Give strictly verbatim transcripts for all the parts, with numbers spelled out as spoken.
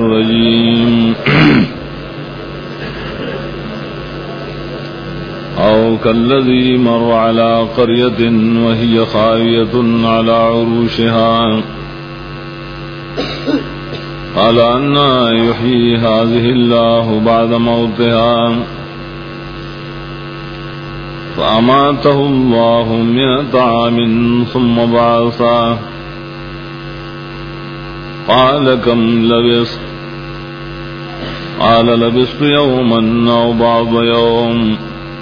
الرجيم أو كالذي مر على قرية وهي خاوية على عروشها قال أنى يحيي هذه الله بعد موتها فأماته الله مئة عام ثم بعثه قال كم لبثت قال لبثت يوما أو بعض يوم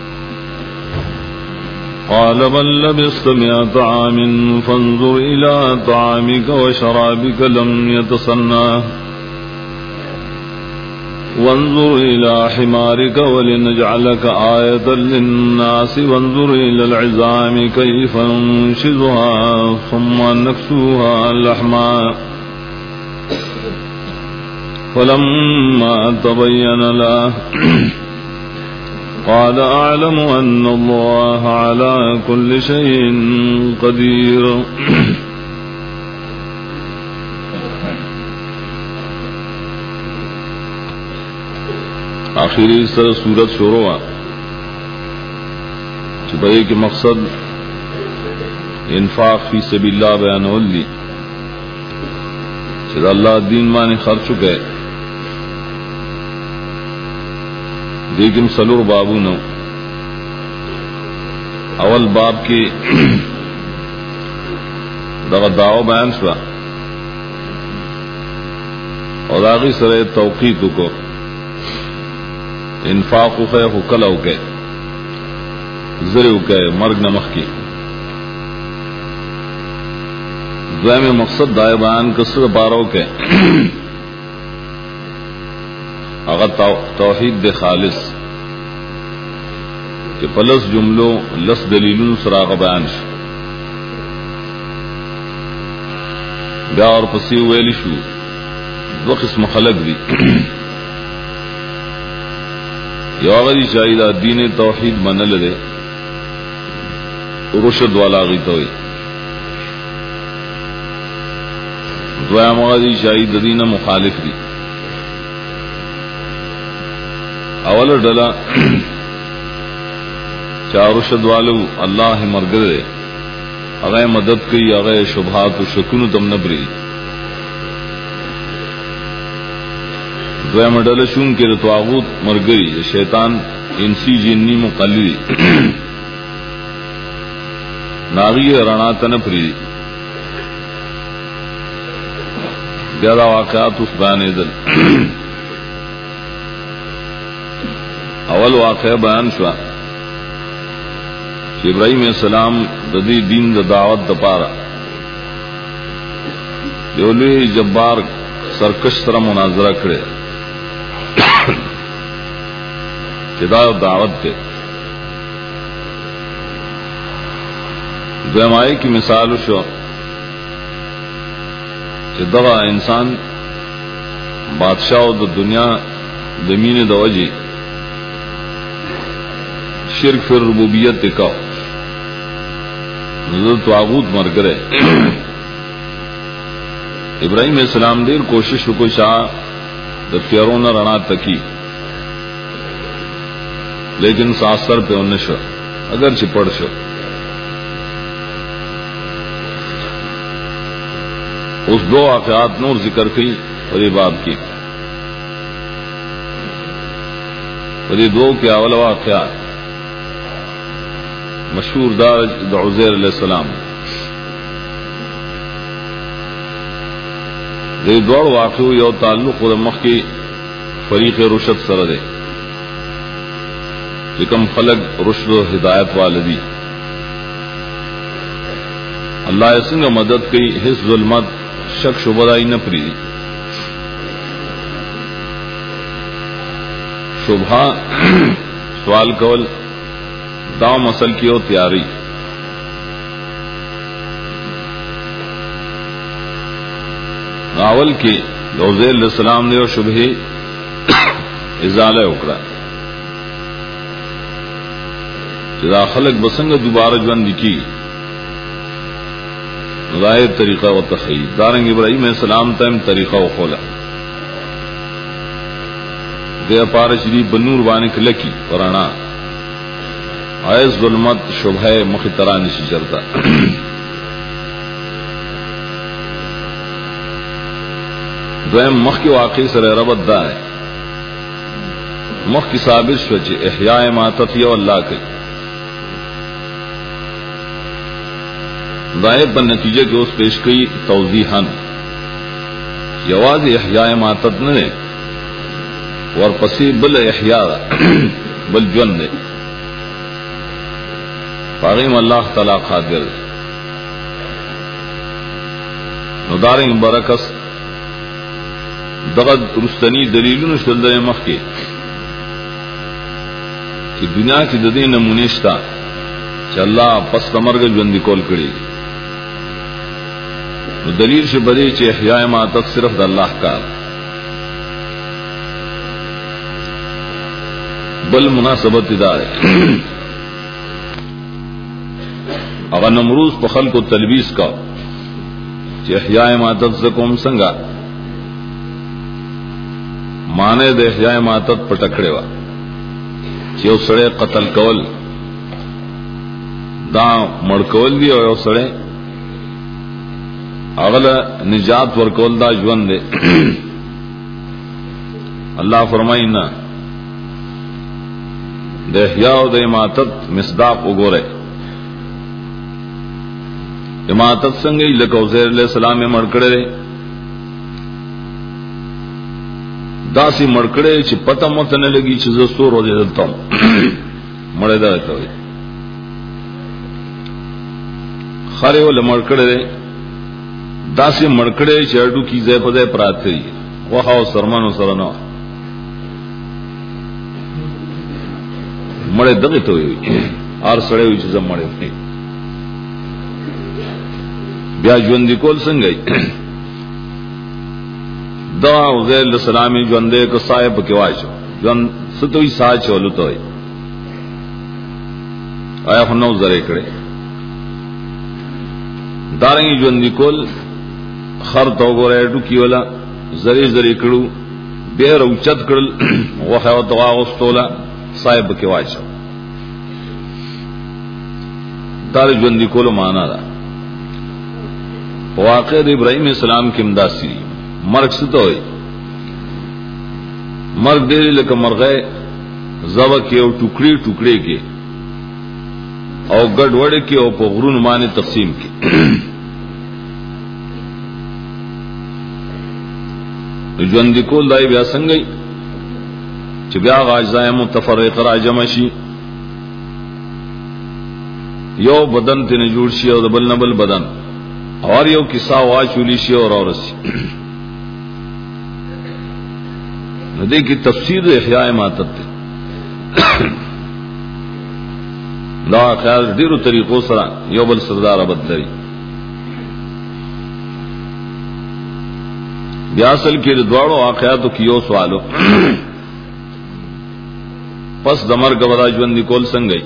قال بل لبثت مئة عام فانظر إلى طعامك وشرابك لم يتصنع وانظر إلى حمارك ولنجعلك آية للناس وانظر إلى العظام كيف ننشزها ثم نكسوها لحما فلما تبين له قال أعلم أن الله على كل شيء قدير. آخری سر سورت شروع چپئے کے مقصد انفاق فی سبیل اللہ بیانول لی چید اللہ دین مانے خرچ گئے لیکن سلور بابو نو اول باب کی دغا دعو بیان شوا اور آغی سر توقیتو کو انفاق خے حکلو کے زرو کے مرگ نمخ کی دوائم مقصد دائے بیان کسر بارو کے اگر توحید دے خالص کہ پلس جملوں لس دلیلوں سراغ بیان شو بیا اور پسی ویلی شو دو قسم خلق دی یو غری چاہیدہ دین توحید منل دے رشد والا غیتوئی دوام غری چاہیدہ دین مخالف دی اول ڈلا چاہ رشد والو اللہ مرگر دے اغی مدد کی اغی شبہات و شکنو تم نبری دوام ڈلا شون کے رتواغوت مرگری شیطان انسی جنی مقلدی ناغی رانا تنپری بیادہ واقعات اس بیانے دل اول واقعہ بیان شوا کہ ابراہیم علیہ السلام ددی دین دا دعوت دا پارا یولوی جبار سرکش سر مناظرہ کرے چدا دعوت کے دویمائی کی مثال شو چدا انسان بادشاہ دا دنیا دمین دوجی شرک فی ربوبیت کا نظر طاغوت مر گرے ابراہیم علیہ السلام دیر کوشش کو شاہ دفتیاروں نہ رنا تکی لیکن ساسر پہ انش اگر چپڑ شو اس دو واقعات نور ذکر کی اور یہ باب کی اور یہ دو کے اول واقعات مشہور دار عزیر علیہ السلام دے دوڑ واقع یو تعلق و مخ کی فریق رشد سر دے لکم خلق رشد و ہدایت والدی اللہ سنگ مدد کی حس ظلمت شک شبدائی نہ پری شبہ سوال کول داؤ مسل کی ہو تیاری اول کی عزیر علیہ السلام نے شبہ ازالہ اکڑا جدا خلق بسنگ دوبارہ جوان کی ظاہر طریقہ و تخیل دارنگ ابراہیم علیہ السلام تم طریقہ و خولا دے پارچ دی بنور بانے کلکی ورانا آئے ظلمت شبہ مخترانی سی چرتا دویم مخ کی واقعی سر ربط دا ہے مخ کی ثابت شو چی احیاء ماتت یو اللہ کی دائب بن نتیجہ کے اس پیش کی توضیحاً یواز احیاء ماتت نے ورپسی بل احیاء بل جن نے فاغیم اللہ تعالی قادر نداریں برکس دغد رستنی دلیلون شلدر مخ کے کہ دنیا کی ددی نمونشتا کہ اللہ پس مرگ جوندی کول کری دلیل سے بری چ احیاء ماتت صرف د اللہ کا بل مناسبت دار اگر نمروز په خلق تلبیس کا چ احیاء ماتت زکم سنگا مانے د احیاء ماتت پټکړې وا چې اوسړه قتل کول دا مړ کول دی او اوسړه اغلا نجات ورکول دا ژوند دی اللہ فرماینا د احیاء او د اماتت مصداق وګوره اماتت څنګه لکه عزیر علیہ السلام یې مړ کړی داسی مړکړې چې پته مت نه لګي چې زستور ورځ دلته مړې ده ته خره ول مړکړې داسی مړکړې چې اډو کی ځای په ځای پراته دي وها او سرمنو سره نو مړې دغه ته وي ار سره وي چې زم مړې بیا ژوند کول څنګه دا عزیر علیہ السلام ژوندے کو صاحب کې واچو ژوند ستوي ساچ ولته آیا خنو زره کړي دارنګ ژوند کول خر تو ګورې ډوکی ولا زری زری کړو به روچت کړل وخه او دعا واستولا صاحب کې واچو دار ژوند کول معنا دا واقع د ابراهيم السلام کې امداسي مرگ ستو ہوئی مرگ دیری لکه مرغے زبا کے او ٹکڑی ٹکڑے کے او گڑ وڑے کے او پا غرون مانے تقسیم کے جوندی کول دائی بیا سنگئی چی بیا غاجزائے متفرق راجمشی یو بدن تینے جوڑ شی او دبل نبل بدن اور یو کسا واچولی شی اور اورسی ندی کی تفسیر احیاء ماتت دا خیال ډیرو طریقو سره یو بل سردار بدلوي بیا اصل کې د دواړو واقعاتو کې یو سوالو پس د مرګ ودا ژوند کول څنګه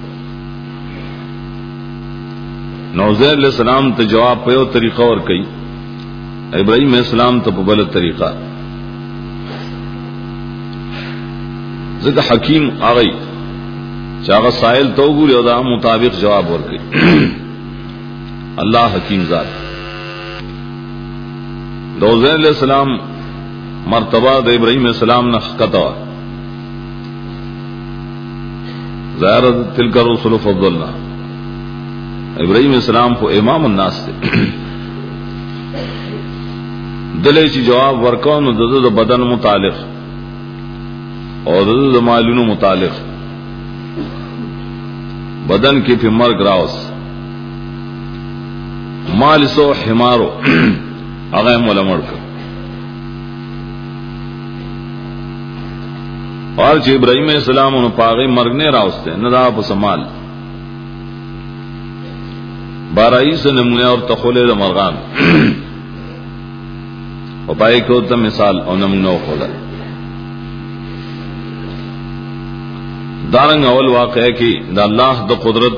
نو عزیر علیہ السلام ته جواب په یو طریقه ور کوي ابراہیم علیہ السلام ته په بل طریقه ذکر حکیم آگئی چاگا سائل تو گوری او دا مطابق جواب ورکی اللہ حکیم ذات دو عزیر علیہ السلام مرتبہ دا ابراہیم علیہ السلام نخکتوا زیارت تلک رسول فضلنا ابراہیم علیہ السلام کو امام الناس تے دلے چی جواب ورکون دا بدن متعلق اور د مالونو متعلق بدن کی پھر مرگ راوس مال سو حمارو اغه مولا مرک اور چې ابراہیم علیہ السلام نو پاغه مرگ نه راوسته نه دا په سمال بارایس نمونه اور تخوله د مرغان او پای کو ته مثال او نمونه خوله دارنگ اول واقع ہے کہ دا اللہ دا قدرت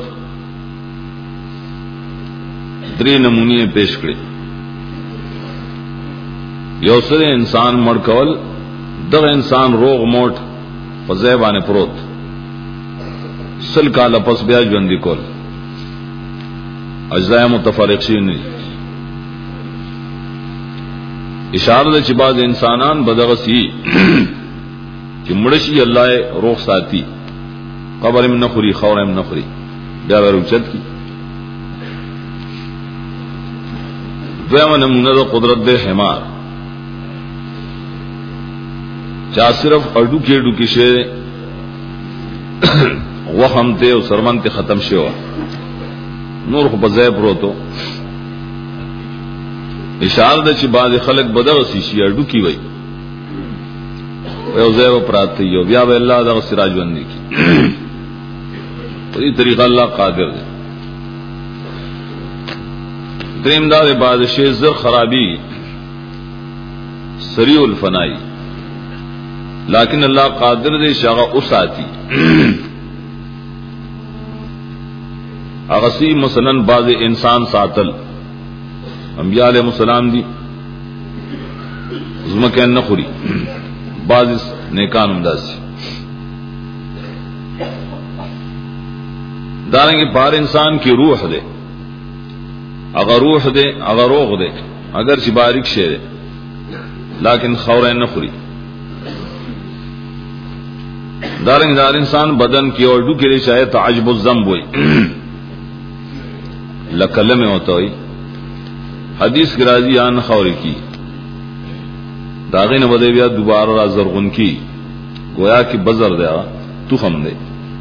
دری نمونی پیش کری یو سر انسان مڑ کول دغه انسان روغ موټ په ځای باندې پروت سل کال پس بیا ژوند کول اجزاء متفرق شي نه اشاره ده چې بعض انسانان بدغه سي چې مړشي الله روغ ساتي قبر من نخري خور من نخري بیا ورچت کی دویمه نمونه د قدرت د حمار چا صرف اډو کې اډو کې شه وهمته او سرمنته ختم شو نور خو بځای پروتو اشاره ده چې بعض خلک بدغه شي اډو کې وای او زه پراته یو بیا به الله دغه سراج باندې کی په دې طریقه الله قادر دی دریم دا د بادشاہ زر خرابی سریع الفنائی لیکن اللہ قادر دے شاغا اساتی اغسی مثلا بعض انسان ساتل انبیاء علیہ السلام دی زمکین نخوری بعض نیکان امداسی دارنگی بار انسان کی روح دے اگر روح دے اگر روغ دے اگر چی باریک شے دے لیکن خورین نخوری دارنگ دار انسان بدن کی اور ڈو کے لئے چاہے تعجب الزنب ہوئی لکلم ہوتا ہوئی حدیث کی راضی آن خوری کی داغین بدے بیا دوبارہ را زرغن کی گویا کی بزر دیا تو خم دے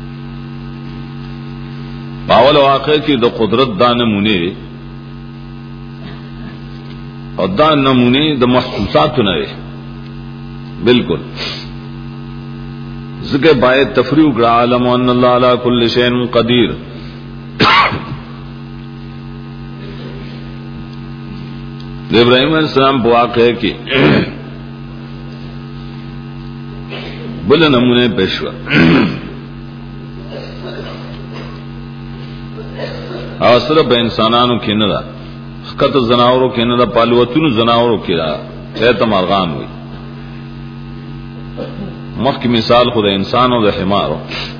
باول واقع کی دو قدرت دا نمونے اور دا نمونے دا محسوسات نہ بالکل ذکر باید تفریح کرا عالم ان اللہ علی کل شیء قدیر ابراہیم علیہ السلام بواقع ہے کہ بل نمونے پیشوا اور صرف انسانانو کی ندا خط زناورو کی ندا پالوتون زناورو کی را ایت مرغان ہوئی مخ کی مثال خود انسان و دا حمارو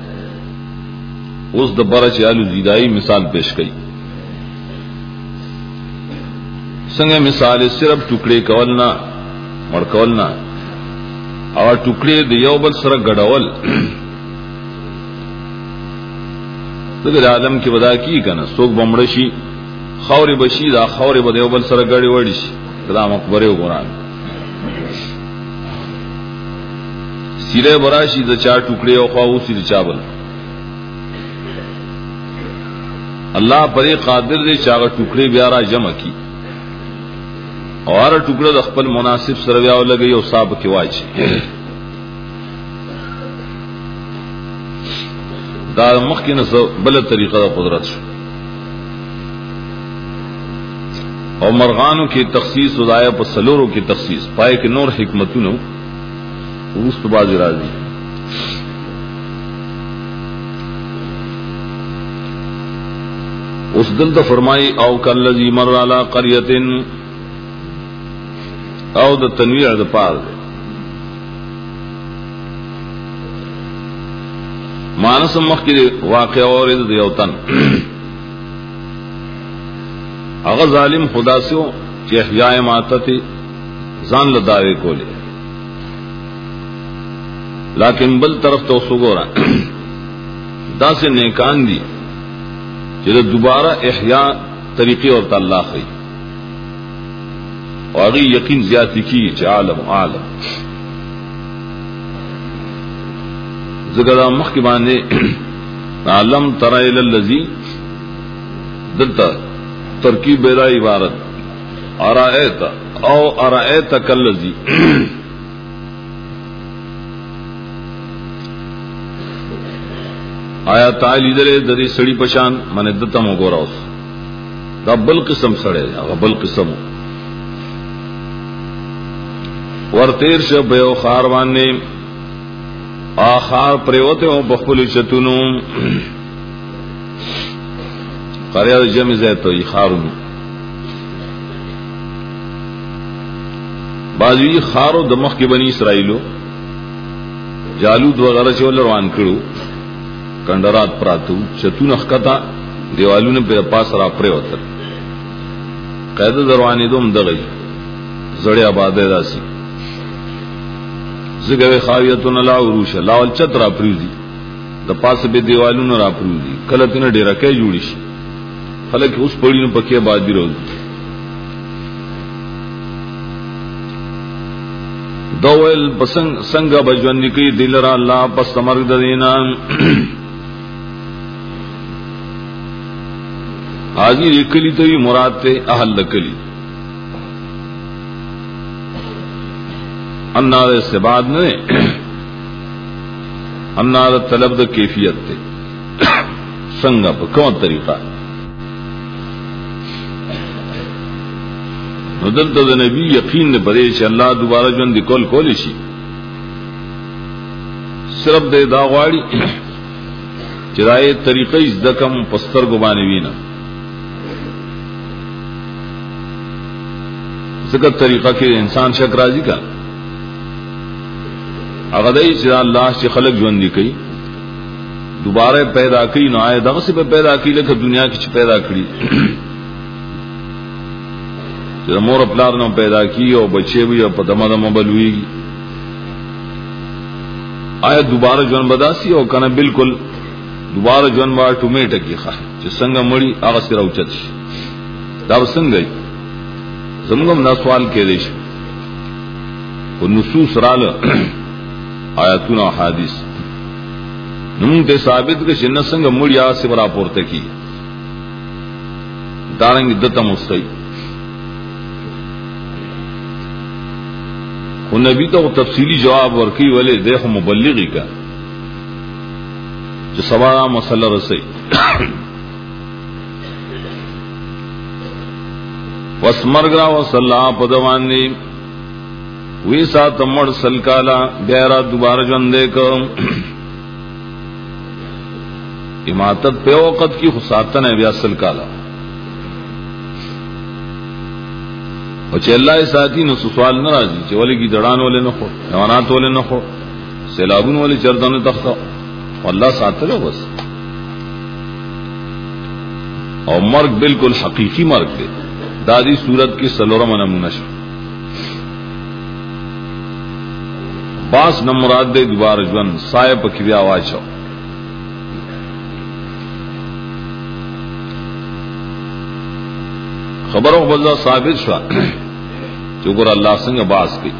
اس دا برچ آلو زیدائی مثال پیش کئی سنگ مثال صرف ٹکڑے کولنا مر کولنا اور ٹکڑے دیو بل سر گڑول تو عالم کی بدا کی کنا سوک بمڑشی خوری بشی دا خوری بدیو بل سر گڑی وڑی شی دا مقبرے و قرآن سیرے براشی دا چار ٹکڑے او خواہو سیر چابل اللہ پرے قادر دے چاگا ٹکڑے بیارا جمع کی اور ٹکڑے دا خپل مناسب سرویاو لگئی او صاحب کی واجی دا مخ کی نصب بلد طریقہ دا قدرت شو اور مرغانوں کی تخصیص ادایا پر سلوروں کی تخصیص پائے کہ نور حکمتوں اس تو باز راضی اس دل تو فرمائی او کالذی مر علی قریۃ او د تنویع د پار مانس مخ کی واقع اور د یوتن اگر ظالم خدا سے ہو کہ احیاء ماتتی زان لداوے کولے لیکن بل طرف تو سگورا دا سے نیکان دی جب دوبارہ احیاء طریقے اور تعالیٰ خی اور اگی یقین زیادتی کی چھ عالم عالم ذکر مخ کی باندے عالم ترى الى الذی دلتا ترکیب بیدا عبارت ارائیت او ارائیت کالذی آیا تعالی دلے دری سڑی پشان من دتا مو گورا اس دا بل قسم سڑے دا بل قسم ورتیر شو بیو خاروان نے آخار پریوتے ہوں بخبلی چتونو قریاد جمع زیتو ای خارونو بعضوی خارو دمخ کی بنی اسرائیلو جالود وغیرہ چې ول روان کړو کندرات پراتو چتون خکتا دیوالونه په پاس را پرې وته قاعده دروانې دوم دغه زړې آباده داسي زګوي خاویتون لا وروش لاول چترا پریزي د پاس به دیوالونه را پریزي کله تنه ډیره کې جوړی شي خلک اوس پړینو پکې باندې روز دوول پسنګ څنګه بجوند کی دلرا الله پس مرګ د دینا حاضر کلی ته مراد ته اهل کلی انار استباد نه انار طلب د کیفیت ته څنګه په کومه طریقه نو دلته د نبی یقین نه پرې چې الله دوباره ژوند کول کول شي صرف د دا غواړي چې راي طریقې زدکم پستر ګو باندې وینا څنګه طریقه کې انسان شک راځي کا هغه دی چې الله چې خلق ژوند کوي دوباره پیدا کوي نو آئے دغه څه پیدا کوي لکه دنیا کې چې پیدا کړی چې مور خپل نو پیدا کی او بچي وي او په دمه دمه بلوي آیا دوباره ژوند بداسي او کنه بالکل دوباره ژوند وا ټومیټکی ښه چې څنګه مړی هغه سره اوچت شي دا څنګه زموږ نه سوال کېدی شي او نصوص رااله آیاتونه او حدیث نوم ته ثابت کې چې څنګه مړی هغه سره راپورته کی دارنګ دته مستوي خو نبی ته تفصیلی جواب ورکی ولې دغه مبلغی کا چې سبا مسله رسي وسمرغرا وصلا پدوانی وی سات مړ سلکالا بیا را دوباره ژوند کوم اماتت په وخت کې خصاتن بیا سلکالا او چې الله ساتي نو سوال ناراضي چې ولګي دړان ولې نه خو حیوانات ولې نه خو سیلابون ولې چردانه تخته الله ساتلو بس او مرګ بالکل حقيقي مرګ دی دا دې صورت کې سلورم نمونه شو باس نه مراد دې دوباره ژوند سایه پکې بیا واچو خبرو بلدا ثابت شو چې ګور الله څنګه باس کوي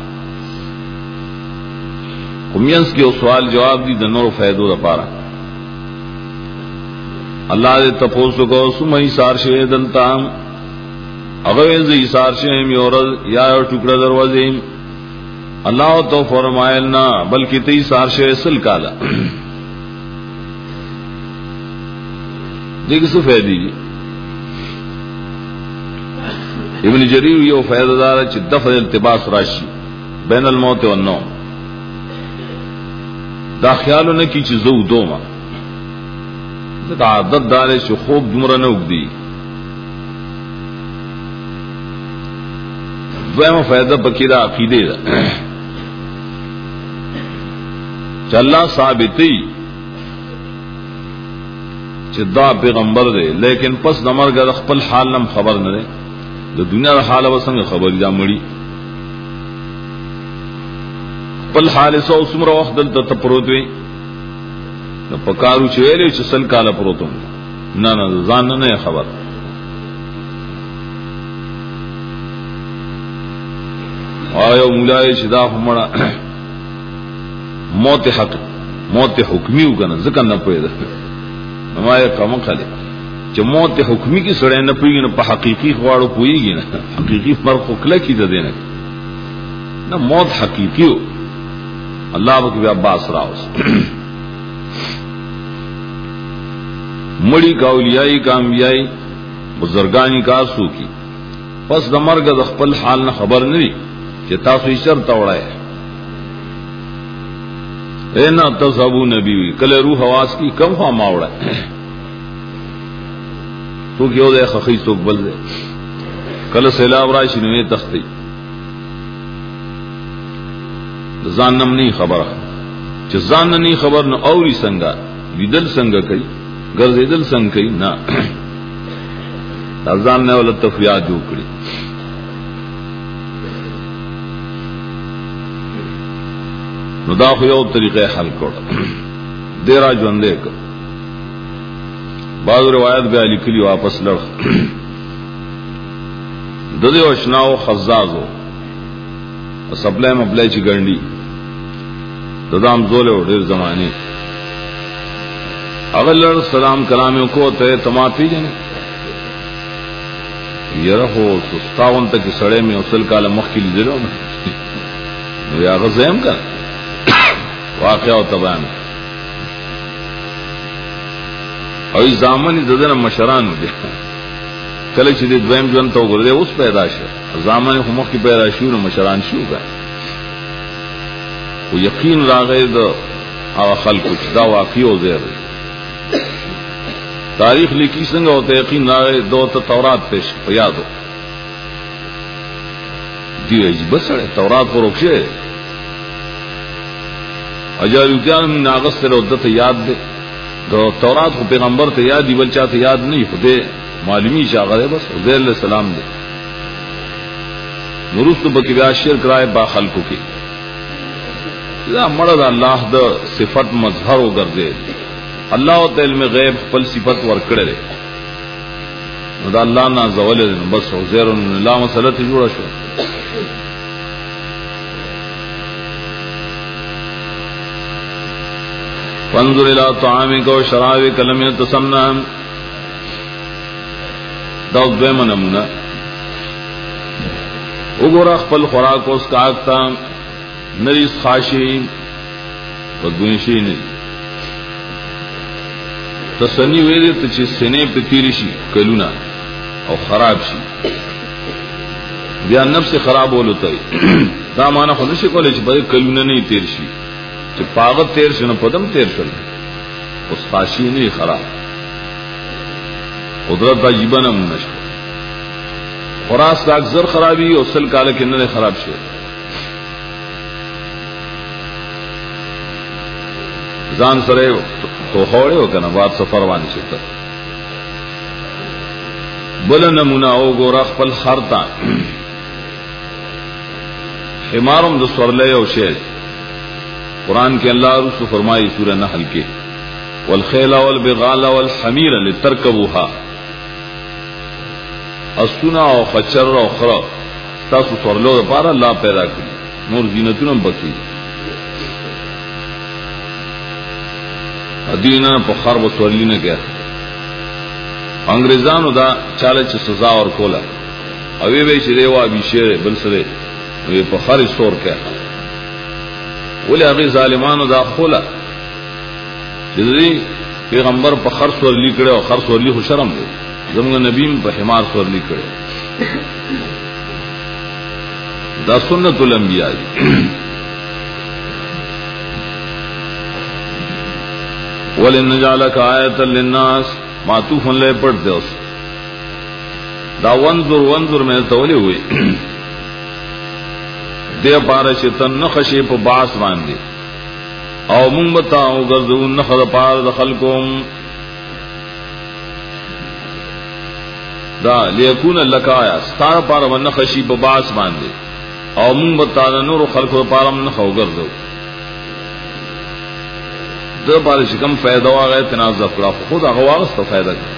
کومینس کې سوال جواب دي د نور فائدو لپاره الله دې تاسو کو سمې سار شه دلتا هغه دې سار شه میورل یا ټوکړه دروازې الله تو فرمایل نه بلکې تی سار شه اصل کالا دې څه فائدې ابن جریر یو فائدہ دار چې دفع التباس راشي بین الموت والنوم دا خیالونه کی چې زو دوما دا عادت دار چې خوب دومره نه وګدي دویمه فائدہ پکې دا عقیده ده چې الله ثابتي چې دا پیغمبر دی لیکن پس د مرګ خپل حال نم خبر نه دی د دنیا حال وسنګ خبر دا مړی خپل حال سو سمره وخت دلته پروت وي نو پکارو چې ویلې چې سل کاله پروتم نه نه ځان نه خبر آیا مولای چې دا همړه موت حق موت حکمی وکنه ځکه نه پوهه نو ما یې کوم خاله چې موت حکمی کی سړی نه پوهیږي نو په حقيقي غواړو پوهیږي نه حقيقي فرق وکړه کی ده دینه نه موت حقيقي الله وکي بیا باس راوس مړی کاولیای کامیای بزرګانی کاسو کی پس د مرګ د خپل حال نه خبر نه دي چې تاسو یې شرط وړای اینا تصابو نبی کله روح حواس کی کم خوا ماوړه تو کیو دے خخی سوک بل دے کل سیلاب راشی نوی تختی زانم نہیں خبر چې ځان نه خبر نه اوري څنګه لیدل څنګه کوي ګرځیدل څنګه کوي نه ځان نه ول تفریاد جوړ کړی نو دا خو یو طریقې حل کړ ډیرا ژوندې کړ بعض روایت به لیکلي واپس لړ د دې وشناو خزازو سپلای مبلای چې ګڼډي ددام زوله ډیر زمانه اغلر سلام کلام کو ته تما پیجن یره هو سستاون ته کې سړې مې اصل کاله مخ کې لیدلو نو یا غزم کا واقع او تبان او زامن ددن مشران دي کله چې د دویم ژوند ته وګورئ اوس پیدا شه زامن خو مخ کې پیدا شو نو مشران شو غا او یقین راغی د هغه خلکو چې دا واقع او زیر تاریخ لیکي څنګه او ته یقین راغی دوه تورات پېښ په یادو دی بس تورات ورکشه اجازه من ناقص سره ودته یاد ده دو تورات خو پیغمبر ته یاد دی بل چاته یاد نه خو معلومی شاغره بس عزیر علیہ السلام دے نورست بکی بیا شرک رائے با خلقو کی دا مرد اللہ دا صفت مظہر و گردے اللہ تا علم غیب پل صفت ورکڑے دے دا اللہ نا زولے دے بس عزیر اللہ مسئلہ تجورا شو فانظر الى طعامك وشرابك لم يتسنى دا دویمه نمونه وګوره خپل خوراک اوس کاغتا نریس خاشي بدګونشي نه تسنی ویلې ته چې سینې په تیری شي کلونه او خراب شي بیا نفس خراب ولته دا معنا خو نشي کولای چې به کلونه نه تیر شي چې پاغه تیر شنه پدم تیر شل اوس خاشي نه خراب قدرت عجیبہ نمونه شو خوراس کا اکثر خرابی او سل کاله کې نه خراب شي ځان سره تو خوړې وکنه بعد سفر باندې شته بل نمونه او ګور خپل خرتا حمارم د سورلې او شی قران کې الله رسول فرمایي سورہ نحل کې والخيل والبغال والحمير لتركبوها اسونا او خچر او خرا تاسو سورلو لپاره الله پیدا کړی نور زینتونه بکی ادینا په خرب سورلینه کې انګريزانو دا چاله چې سزا ور کوله او وی وی چې دیوا به شیر بل سره وی په خاري سور کې ولې هغه ظالمانو دا خوله چې پیغمبر په خر سورلی کړه او خر سورلی خو شرم دی زموږ نبیم په حمار سورلی کړه دا سنت الانبیاء ولنجعلک آیۃ للناس معطوف لے پڑھ دے اس دا وانظر وانظر میں تولی ہوئی دے پارا شیطان نخشی پا باس باندے او مونگ بتاؤ گردون نخد پار دخلکم دا لیکون لکا آیا ستار پارا من نخشی پا باس باندے او مونگ بتاؤ نور خلق پارا من نخو گردو دو پارا شکم فیدہ واغی تنازع کرا خود اغواغستا فیدہ کرا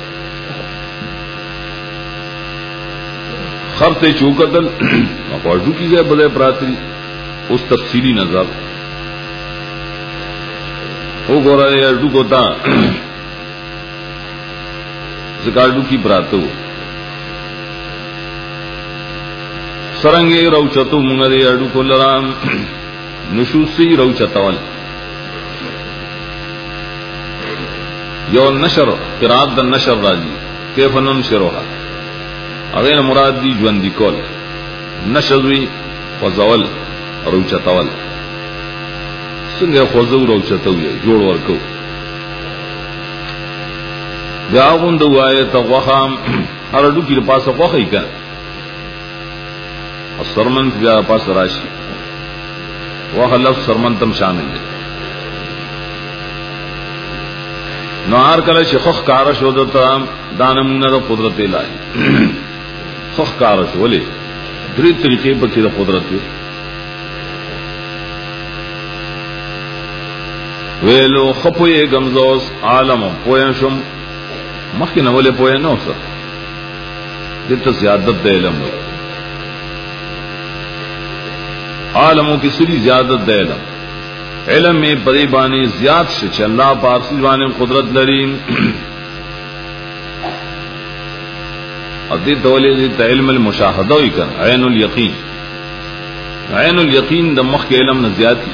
خرتے چوکتل اپاڑو کی جائے بلے پراتری اس تفصیلی نظر او گورا دے اردو کو تا زکاردو کی پراتو سرنگے روچتو منگا دے اردو کو لرام نشوسی روچتوال یو نشر قرات دا نشر راجی کیف ننشروها اغین مراد دی جوندی کول نشروی وزول روچتوال سنگے خوزو روچتوی جوڑ ورکو بیاغون دو آیت غوخام اردو کی پاس غوخی کن سرمن بیا پاس راشی وخ لفظ سرمن تم شامل ہے نو هر کله چې خو ښکار شو دته دانمونه د قدرت الهي خو ښکار شو ولې درې طریقې په کې د قدرت ویلو خپوی گمزوس عالم پوین شم مخی نولی پوین نو سر دیتا زیادت دے علم ہوئی عالموں کی سری زیادت دے علم علم میں پریبانی زیاد شچ اللہ پارسی زبانی قدرت لریم اور دیتا ولی دیتا علم المشاہدہ ہوئی کر عین الیقین عین الیقین دا مخ کے علم نزیادی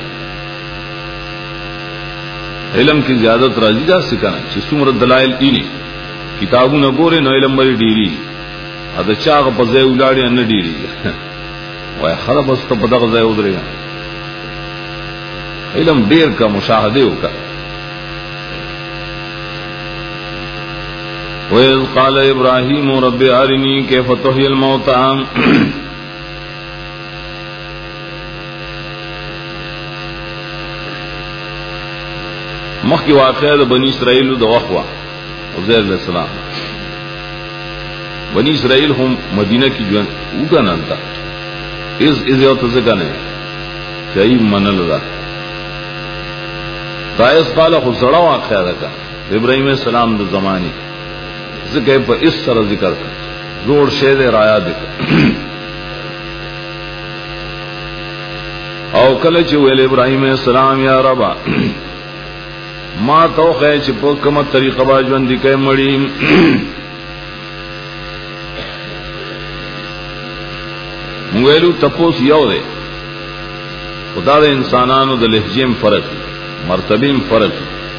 علم کی زیادت راضی جا سکنا چې څومره دلایل اینی کتابونه ګوره نو علم بری ډیری اته چاغه په ځای ولاړی نه ډیری وای خراب است په دغه ځای ودرې علم ډیر کا مشاهده وکړه وَإِذْ قَالَ إِبْرَاهِيمُ رَبِّ أَرِنِي كَيْفَ تُحْيِي الْمَوْتَى مخی واقعہ دا بنی اسرائیل دا وقوع عزیر علیہ السلام بنی اسرائیل هم مدینہ کی جوان اوگا نانتا از از یو تزکانے چاہی منل دا تائیس قالا خود سڑا واقعہ دا کا ابراہیم علیہ السلام دا زمانی ذکر پا اس سر ذکر کا زور شید رایا دکا او کلچ ویل ابراہیم علیہ السلام یا ربا ما تو خیر چې په کومه طریقه با ژوند دي کوي مړی موږ تپوس یو دی خدای د انسانانو د لهجې فرق مرتبه فرق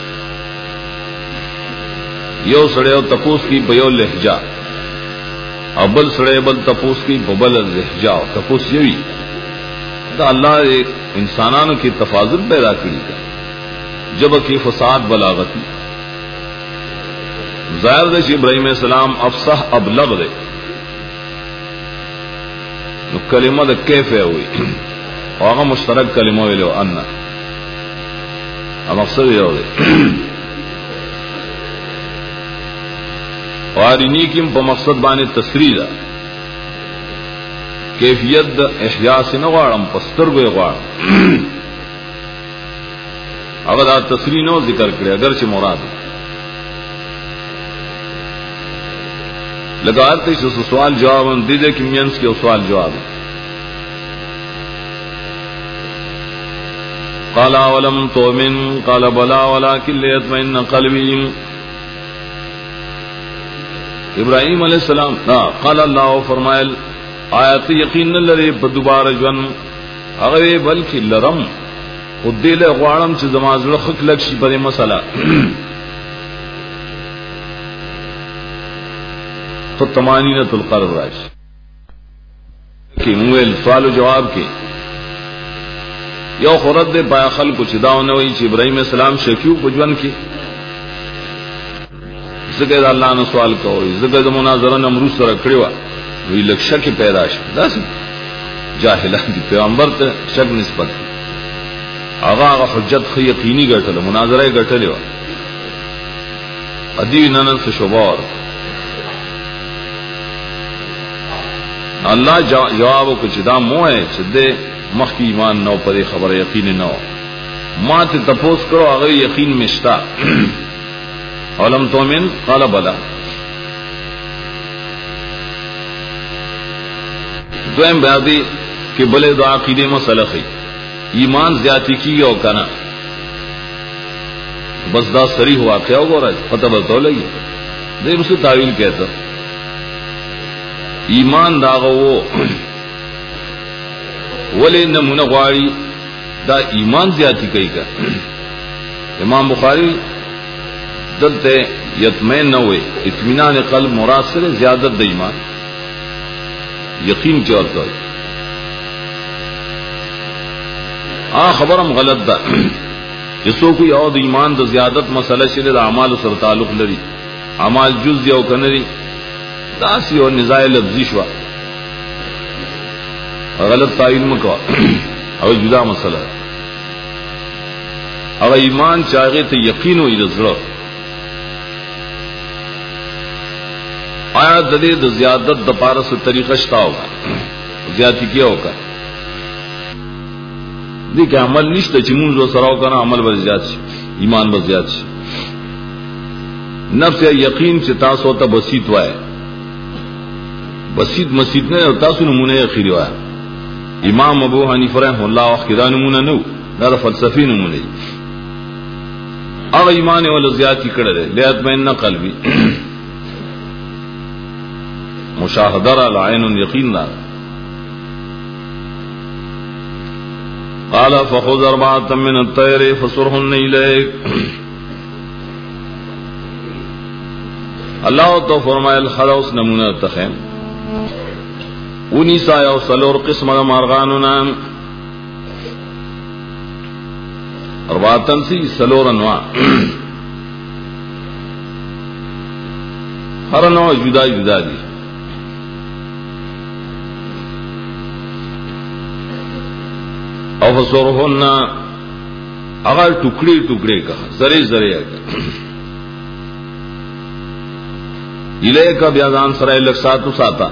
یو سړی او تپوس کی په یو لهجه او بل سړی بل تپوس کی په بل لهجه او تپوس یوي دا الله انسانانو کې تفاضل پیدا کړی دی جب کی فساد بلاغتی ظاہر دے ابراہیم علیہ السلام افصح ابلغ دے نو کلمہ دا کیف ہے ہوئی اور مشترک کلمہ ویلو انا اب اکثر یہ دے اور انہی کم پا مقصد بانے تسریح دا کیفیت دا احیاء سے نغوارم پستر گوئے غوارم اگر دا تصریح نو ذکر کرے اگرچہ مراد لگاتے سے سوال جواب دے دے کہ مینس کے سوال جواب قال ولم تؤمن قال بلا ولكن ليطمئن قلبي ابراہیم علیہ السلام نا قال اللہ فرمائل آیات یقین لري په دوباره ژوند هغه بلکې لرم او دل غواړم چې زما زړه خک لګ شي په مسله تو تمانینۃ القلب راش کی مویل سوال و جواب کې یو خرد دے پایا خلق چې داونه وی چې ابراهیم السلام شکیو په ژوند کې زګر الله نو سوال کوي زګر د مناظره نمرود سره کړیو وی لک شک پیدا شي داس جاهلان دي پیغمبر ته شک نسبت آغا آغا حجت خی یقینی گٹھل مناظرہ گٹھلے وا ادیو ننن سے شبار اللہ جوابو کچھ دا موئے چدے مخ کی ایمان نو پدے خبر یقین نو ما تے تپوس کرو آغا یقین مشتا علم تومن قال بلا دویم بیادی کہ بلے دو عقیدے مسئلہ خی ایمان زیادتی کی او کنا بس دا صریح واقعہ ہو رہا ہے پتہ بتو لگی دے اس کو تعویل کہتا ایمان داغو ولی نمونہ غواری دا ایمان زیادتی کئی کا امام بخاری دلتے یتمین نوے اطمینان قلب مراد سے زیادت دا ایمان یقین کی اور کوئی آ خبرم غلط دا جسو کوئی اور ایمان دا زیادت مسئلہ شرد اعمال سر تعلق لری اعمال جز یا کنری داسی اور نزاع لفظی شوا غلط تعین مکوا او جدا مسئلہ اگر ایمان چاہے تو یقین ہوئی رزرو آیا ددی د زیادت د پاره څه طریقه شتا ہوگا زیاتی کیا ہوگا دی کہ عمل نشته چې مونږ سره وکړو عمل به زیات شي ایمان به زیات شي نفس یقین چې تاسو ته بسیط وای بسیط مسیط نه تاسو نمونه اخیری وای امام ابو حنیفه رحمه الله اخیرا نمونه نو دا فلسفي نمونه او ایمان ول زیاتی کړل لیات مین قلبی مشاهده العين یقین دا قال فخذ اربعه من الطير فصرهن اليك اللہ تو فرمائے الخلوص نمونہ تخیم انیسا یو سلور قسم مارغانونا اربعتن سی سلور انواع ہر نوع جدا جدا دی او فصرهن اگر ٹکڑے ٹکڑے کا زرے زرے کا الے کا بیازان سرائے لکساتو ساتا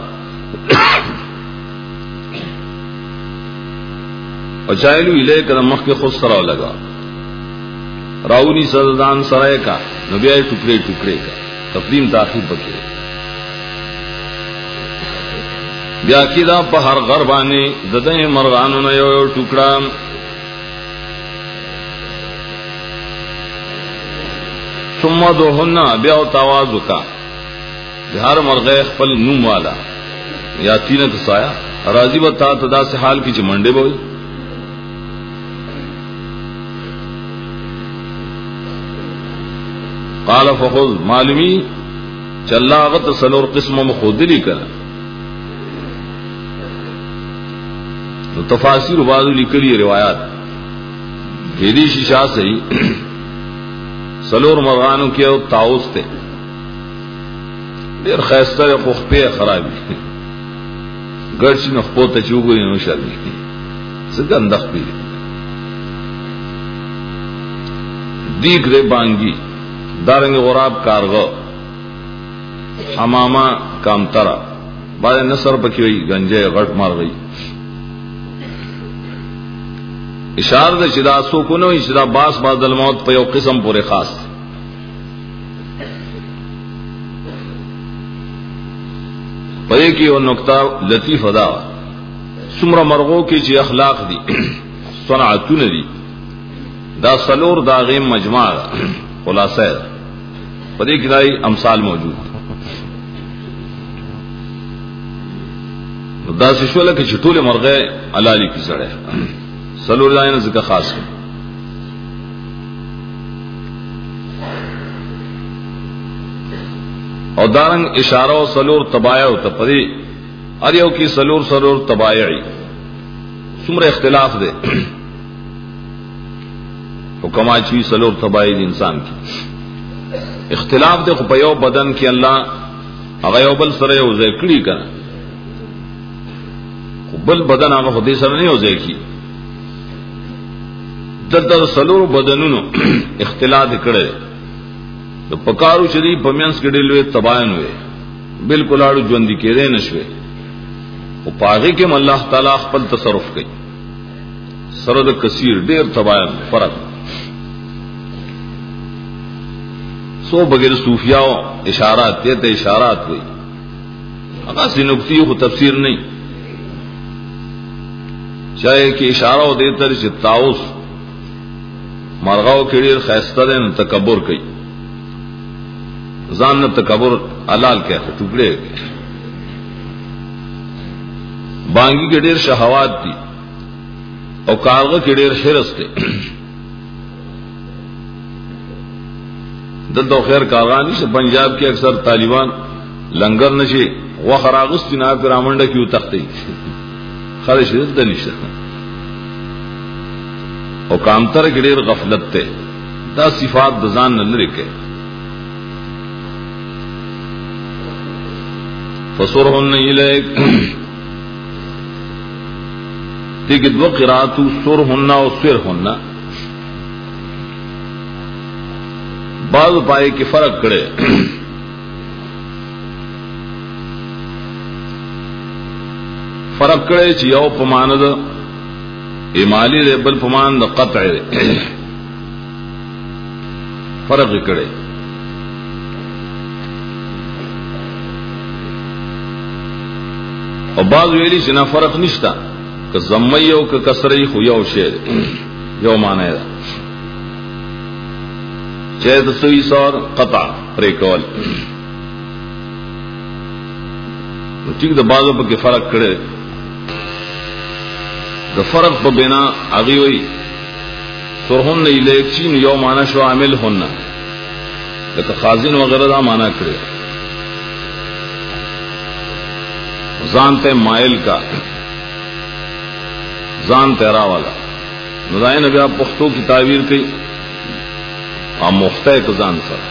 اچائلو الے کا مخ کے خود سراؤ لگا راؤنی سردان سرائے کا نبیائے ٹکڑے ٹکڑے کا تقدیم تاخیر بکے بیا کدا پہر غربانے ددیں مرغانو نہ یو ٹکڑا ثم دوہن بیا تواضع کا ہر مرغے خپل نوم والا یا تینت سایا راضی بتا تدا سے حال کی چمنڈے بوئی قال فخذ معلومی چلا غت سلور قسم مخودری کر تو تفاسیر بعض لکلی روایات بھیدی شیشا سے سلور مرغانوں کے تاؤس تھے دیر خیستہ یا خخپے خرابی گرچی نخپو تچوگوی نوشادی سگندخ بھی دیگ رے بانگی دارنگ غراب کارغو حمامہ کامترا بعد نصر پکی ہوئی گنجے غٹ مار گئی اشار دے شدا سو کنو شدا باس بعد الموت پہ یو قسم پورے خاص پدے کی وہ نقطہ لطیف ادا سمر مرغوں کی چی اخلاق دی صنعتون دی دا سلور دا غیم مجمع خلاصہ پدے کی دائی امثال موجود دا سشولہ کی چھٹول مرغے علالی کی سڑے سلور دائن ذکر خاص ہے اور دارنگ اشارہ و سلور تبایا و تپری اریو کی سلور سلور تبایعی سمر اختلاف دے حکما چوی سلور تبائی دی انسان کی اختلاف دے خپیو بدن کی اللہ اغیو بل سرے ہو زیکڑی کنا بل بدن آگا خودی سر نہیں ہو زیکی در سلور بدنونو اختلاط کڑے تو پکارو چلی پمینس کے ڈیلوے تباین ہوئے بالکل آڑو جوندی کے دے نشوے وہ پاغی کے اللہ تعالیٰ خپل تصرف گئی سرد کثیر دیر تباین فرق سو بغیر صوفیاء اشارات دیتے اشارات ہوئی اگر سی نکتی کو تفسیر نہیں چاہے کہ اشارہ دیتا رسی تاؤس مرغاو کے ډیر خیسته ده نو تکبر کوي ځان نه تکبر حلال کہتے ٹکڑے بانگی کے ډیر شہوات دي او کارغه کے ډیر حرص ده دلته خیر کارغانی سے پنجاب کے اکثر طالبان لنگر نشي وخراغست نه پیرامنډه کیو تختی خارج دلته نشه او کامتر کی ډیر غفلت ته دا صفات د ځان نه لري کې فصرهن الیک دغه دو قرات سرهن او سرهن بعض پای کې فرق کړي فرق کړي چې یو په معنی د ایمالی دی بل په معنی د قطع دی فرق کړي او بعض ویلي چې نه فرق نشته که زمي او که کسری خو یو شی یو معنی ده چې د سوي سور قطع پرې کول نو ټیک د بعضو په کې فرق کړي د فرق په بنا هغه وی سرهن الیکشن یو معنی شو عامل هن لکه خازن وغیرہ دا معنی کړي ځان ته مائل کا ځان تیرا والا نو دای نه بیا پښتو کی تعبیر کوي ا مخته کو ځان سره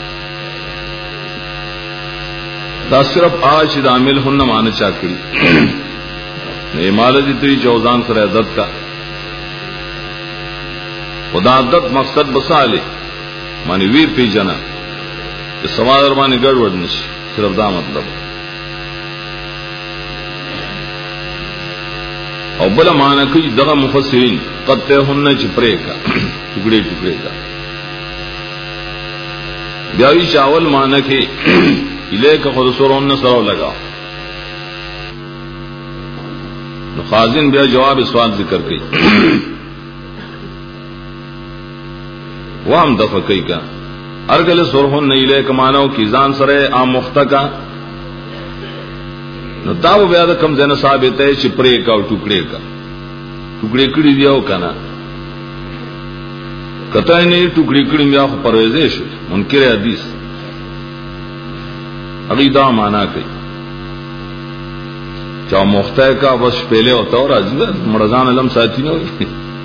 دا صرف آج د عامل هن معنی چا کړي نه مال دي ته جوزان سره عادت کا خدا عادت مقصد بساله معنی وی پی جنا چې سما در باندې ګډ وډ نشي صرف دا مطلب او بل معنی کوي دغه مفسرین قطعهن چې پرې کا ټوکړي ټوکړي کا بیا وی شاول معنی کې الیک خود سرون سره لگا نو خازن بیا جواب سوال ذکر کړي وام دفع کوي کا ارګل سرون الیک مانو کی ځان سره ا مختکا نو دا بیا د کم ځنه ثابت ہے چې پرې کا او ټوکړي کا ټوکړي کړي دیو کنه کته نه ټوکړي کړي بیا خو پرويزه شي منکر حدیث اغي دا معنا کوي چا مخته کا بس پہلے ہوتا اور عزیز مرزان علم ساتھی نه وي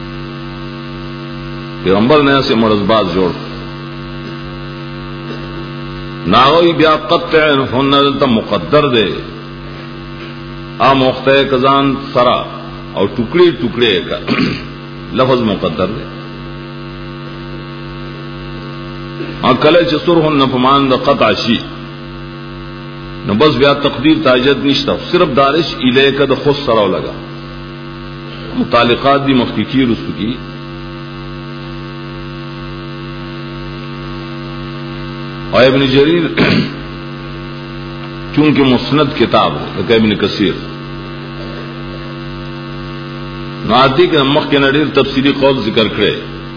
پیغمبر نے سے مرز باز جوړ ناوی بیا قطع هنر ته مقدر دے ا مخته کزان سرا او ټوکړي ټوکړي کا لفظ مقدر دے اکل چې سرهن فمان د قطع شي نو بس بیا تقدیر تاجد نشتا صرف دارش الیک د خود سره لگا متعلقات دی مخکیکی رسو کی اور ابن جریر چونکہ مسند کتاب ہے لکہ ابن کثیر ناتی کے مخ کے نڑیر تفسیری قول ذکر کرے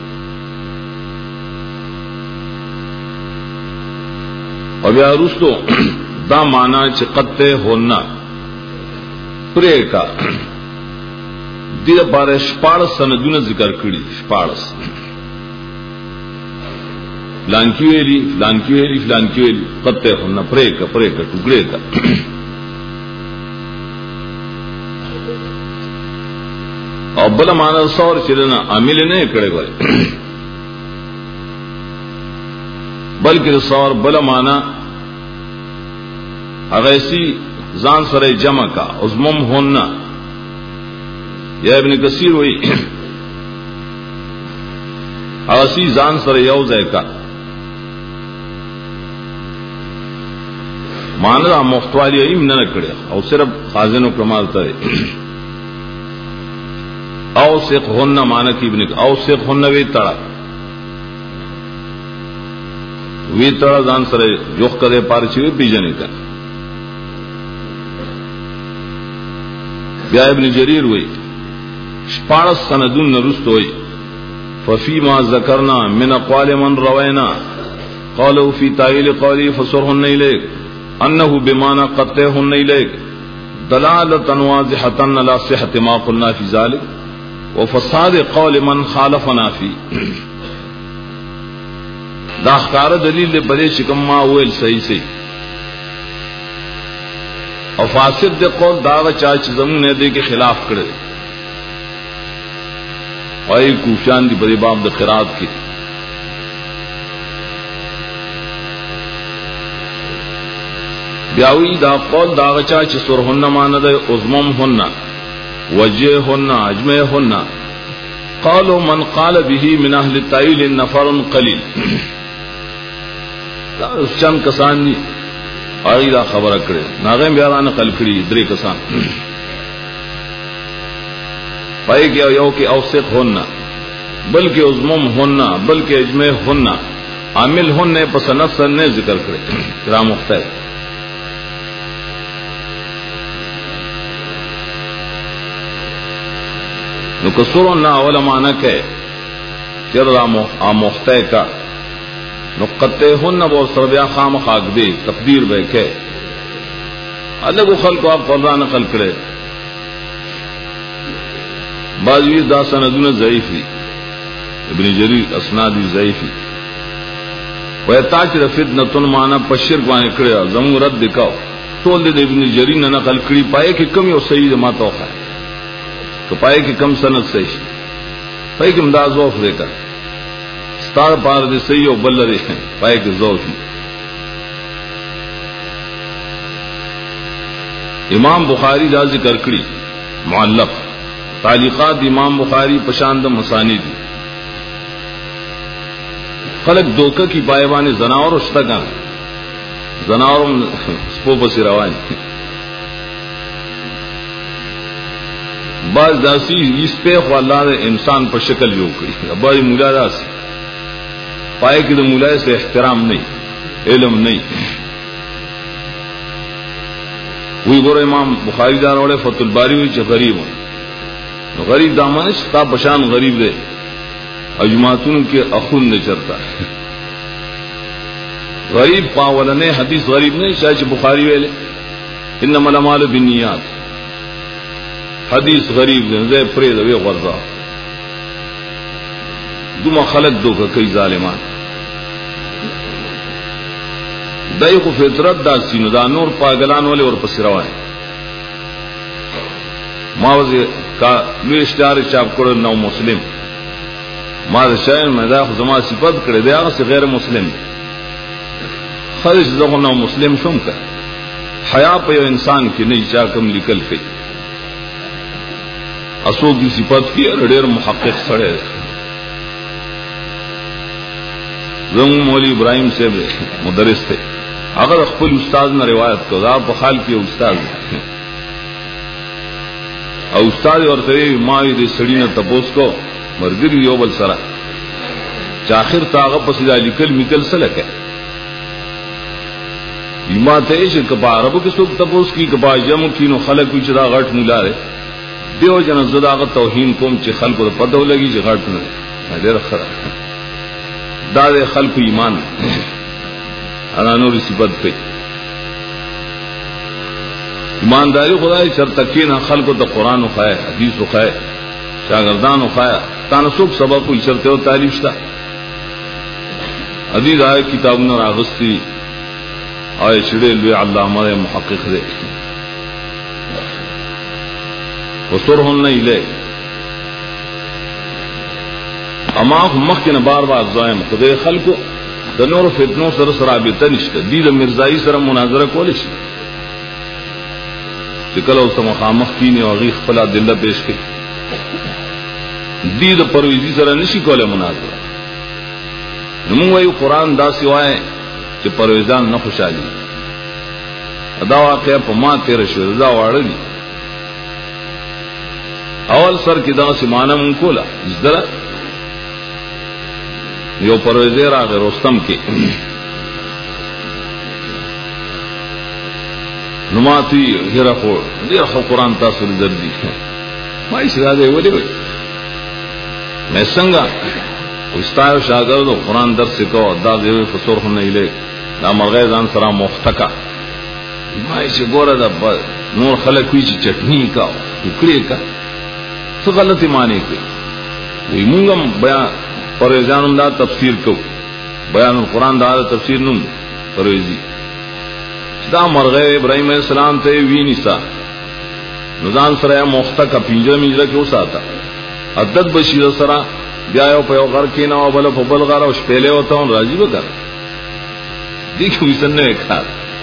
اور بیا رسو دا مانا چې قطع ہونا پرې کا دغه بار شپاړس سندونه ذکر کړي شپاړس لانکی ویلی لانکی ویلی لانکی ویلی قطع ہونا پرې کا پرې کا ټوکړې کا او بل معنا سور چلنا عامل نه کړي وای بلکې سور بل معنا اغیسی ځان سره جمع کا عظمم ہونا یا ابن کثیر وی اغیسی ځان سره یو ځای کا مانرا مختوالی ایم نه کړي او صرف خازن او کمال ته او سیق ہونا معنی کی ابن او سیق ہونا وی تړه وی تړه ځان سره جوخ کړي پارچي پیژنې کا بیا ابن جریر وی شپارس سندون نرست وی ففی ما ذکرنا من اقوال من روینا قالوا فی تائل قولی فسرهن الیک انه بمانا قطعهن الیک دلالتا واضحتا لا صحت ما قلنا فی ذلك وفساد قول من خالفنا فی دا اخکار دلیل دے بلے شکم ما ویل صحیح صحیح او فاسد دے قول داغا چاہ چی زمون نے دے کے خلاف کرے اوئی کوشان دی بڑی باب دے قرآت کی بیاوی دا قول داغا چاہ چی سرهن مانا دے عظمم ہننا وجہ ہننا عجمہ ہننا قالوا من قال به من اہل التائل نفر قلیل چند کسان دی آئی دا خبر اکڑے ناغیم بیاران قل کری درے کسان پائے کہ یو کہ اوثق ہونا بلکہ عظمم ہونا بلکہ اجمع ہونا عامل ہونے پسند سر نے ذکر کرے کرام مختلف نو کسرو نہ اول معنی کہ چر آموختہ کا نو قطع ہونا بہت سربیا خام خاک دے تقدیر بے کہ الگ خل کو آپ قرآن نقل کرے بعض ویر دا سندون ضعیفی ابن جریر اسنادی ضعیفی ویتاچ فتنتن مانا پشرک وانے کرے زمو رد دکاو تول دے ابن جریر نے نقل کری پائے کہ کم یو صحیح ما توقع ہے کہ پائے کہ کم سند صحیح پائے کہ امداز وف دے کر ستار پار دے صحیح و بل دے پائے کہ ضعفی امام بخاری دا ذکر کری معلق تعلیقات امام بخاری پشاند مسانی دی خلق دوکہ کی پائیوانی زناور اشتگان زناور سپو پسی روانی بعض داسی اس پہ اللہ نے انسان پر شکل جو کری بعض مولا داسی پائے کہ تو مولا سے احترام نہیں علم نہیں وہی گور امام بخاری دار والے فتح الباری ہوئی چھ غریب ہوں غریب دامان تا پشان غریب دے اجماعتون کے اخون نے چرتا غریب پاولنے حدیث غریب نہیں شاید بخاری ویلے انما الاعمال بالنیات حدیث غریب دے زے پرید وی غرضا دوما خلق دو کا کئی ظالمان دای کو فطرت دا سینو دا نور پاگلان والے اور پس روان ماوزی کا لوی اشتہار چاپ کرو نو مسلم ما دا شاین میں دا زما صفت کرے دے آغا سے غیر مسلم خرش دخو نو مسلم شم کر حیاء پہ یو انسان کی نہیں چاکم لکل فی اسو کی صفت کی ردیر محقق سڑے زنگ مولی ابراہیم سے مدرس تھے اگر اخبر استاد نے روایت کو دا بخال کی استاد اور استاد اور تری ماوی دے سڑی نے تپوس کو مرگری یو بل سرا چاخر تاغ پسیدہ لکل مکل سلک ہے ایما تیش کپا عربو کے سوک تپوس کی کپا جمع کی نو خلق کوئی چدا غٹ ملا رہے دیو جن زداغ توہین کوم چی خلق کو پتو لگی چی غٹ نو دیر خرا دا دے خلق ایمان انا نور صفت پہ ایمانداری خدای چر تکینا خلق تو قرآن اخائے حدیث اخائے شاگردان اخایا تانسوک سبق کوئی چرتے ہو تعریف شتا حدیث آئے کتابنا راغستی آئے چڑے لوے علامہ محقق دے وصرہن نہیں لے اما مخکن بار بار زائم خدای خلقو د نور فتنو سره رابطه نشته دي د مرزایی سره مناظره کول شي چې کله اوس مخامخ کینی او غی خپل ادله پیش کړي دي د پرویزی سره نشي کوله مناظره نو موږ یو قران دا سوای چې پرویزان نه خوشالي ادا واقع په ما تیر شو دا واړه دي اول سر کې دا سیمانه مونږ کولا زدره یو پرویزی راغی رستم کی نماتی ہیرا خور دیر خو قرآن تاثر دردی مائی شدہ دے ولی بھئی میں سنگا استایو شاگردو قرآن درس سکو دا دیوی فسور خون نہیں لے دا مرغیز آن سرا مختکا مائی چی گورا دا نور خلق کوئی چی چٹنی کا اکڑی کا سو غلطی مانی کوئی وی مونگم بیان پرویزان دا تفسیر کو بیان القرآن دا تفسیر نم پرویزی دا مرغے ابراہیم علیہ السلام تے وینی سا نظام سرا موختا کا پنجر منجر کیوں ساتا عدد بشیر سرا بیایو پیو غر کینا و بلا پبل غر و شپیلے ہوتا ہوں راجی بکر دیکھو بھی سننے ایک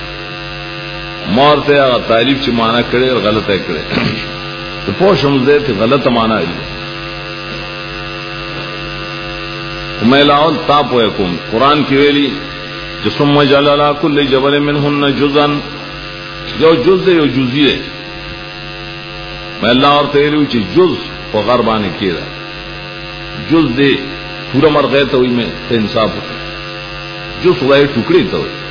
مورتے آگا تعریف چی مانا کرے اور غلط ہے کرے تو پوش ہمزدے تھے غلط مانا ہے میں لاؤل تاپ ویکم قرآن کی ویلی جسم جلالا کل جبل منہن جزن جو جز دے جو جزی دے میں اللہ اور تیریو چی جز غر باندې کېده جز دې پورا مرغه ته وي مې ته انصاف وکړ جو سوای ټوکړي ته وي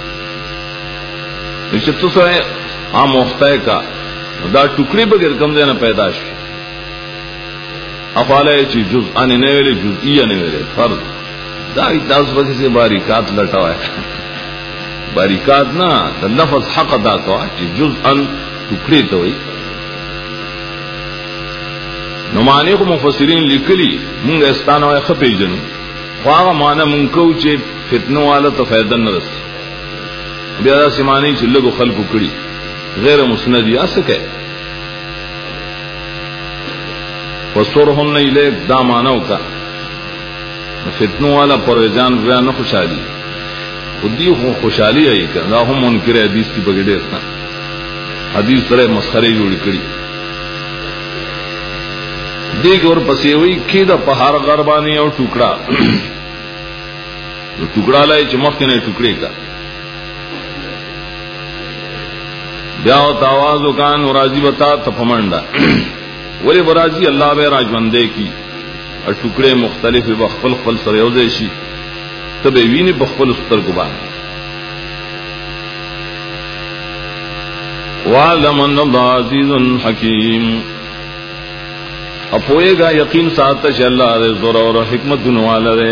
چې څه سره عام وخته کا دا ټوکړي بغیر کم ځای نه پیدا شي افعاله چې جزء ان نه ویلې جزئیه نه ویلې فرض دا تاسو به سي باریکات لټوي باریکات نه د لفظ حق ادا کوه چې جزءا ټوکړي ته وي نو معنی کو مفسرین لیکلي مونږ استانوي خپېجن خو هغه معنی مونږ کو چې فتنه والا ته فائدہ نه رسي بیا دا سیمانی چې لګو خلقو کړي غیر مسند یا سکه وصورهن الیک دا مانو کا فتنو والا پرویزان بیا نه خوشالي ودی خو خوشالي ای کنه هم منکر حدیث کی بغیر اسنا حدیث سره مسخره جوړ کړي دیګ اور پسې وی کیدا پہاڑ غربانی او ټوکړه ټوکړه لای چې مخ نه ټوکړي کا بیا او تاواز وکان راضی وتا تفمنډا ولی برازی الله به راجوندې کی او ټوکړه مختلف بخفل خپل سره یو ځای شي تبه ویني بخفل ستر کو باندې وعلم ان الله عزیز حکیم اپوئےگا یقین ساتھ چې الله دې زور او حکمت دنواله دې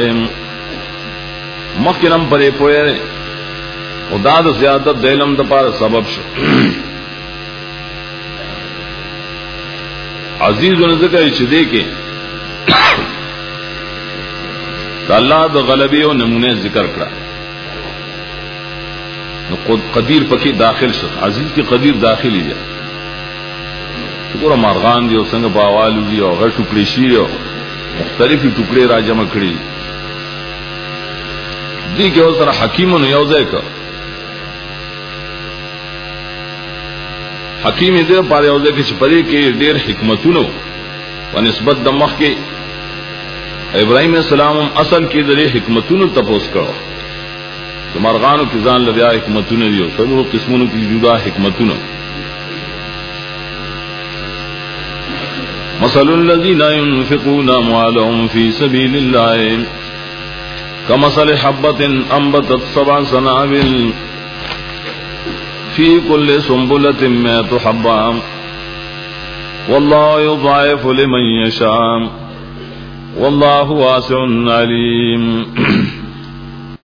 مخکرم پرې پوهه او دا د زیادت د علم د پاره سبب شو عزیز ذکر چې دې کې الله د غلبي او نمونه ذکر کړه نو قدیر پکې داخل شو عزیز کې قدیر داخلي دی ګور مارغان دی او څنګه باوالو دی او غټ ټوکړي شي او مختلفي ټوکړي راجمع کړي دي کې اوسره حکیمونو یو ځای کا حکیم دې په یو ځای کې چې پرې کې ډېر حکمتونو په نسبت د مخ کې ابراهيم السلام اصل کې د حکمتونو تپوس کړو د مارغانو کې ځان لوي حکمتونه دي او څلور قسمونو کې جدا حکمتونه مثل الذين ينفقون أموالهم في سبيل الله كمثل حبة أنبتت سبع سنابل في كل سنبلة مئة حبة والله يضاعف لمن يشاء والله واسع عليم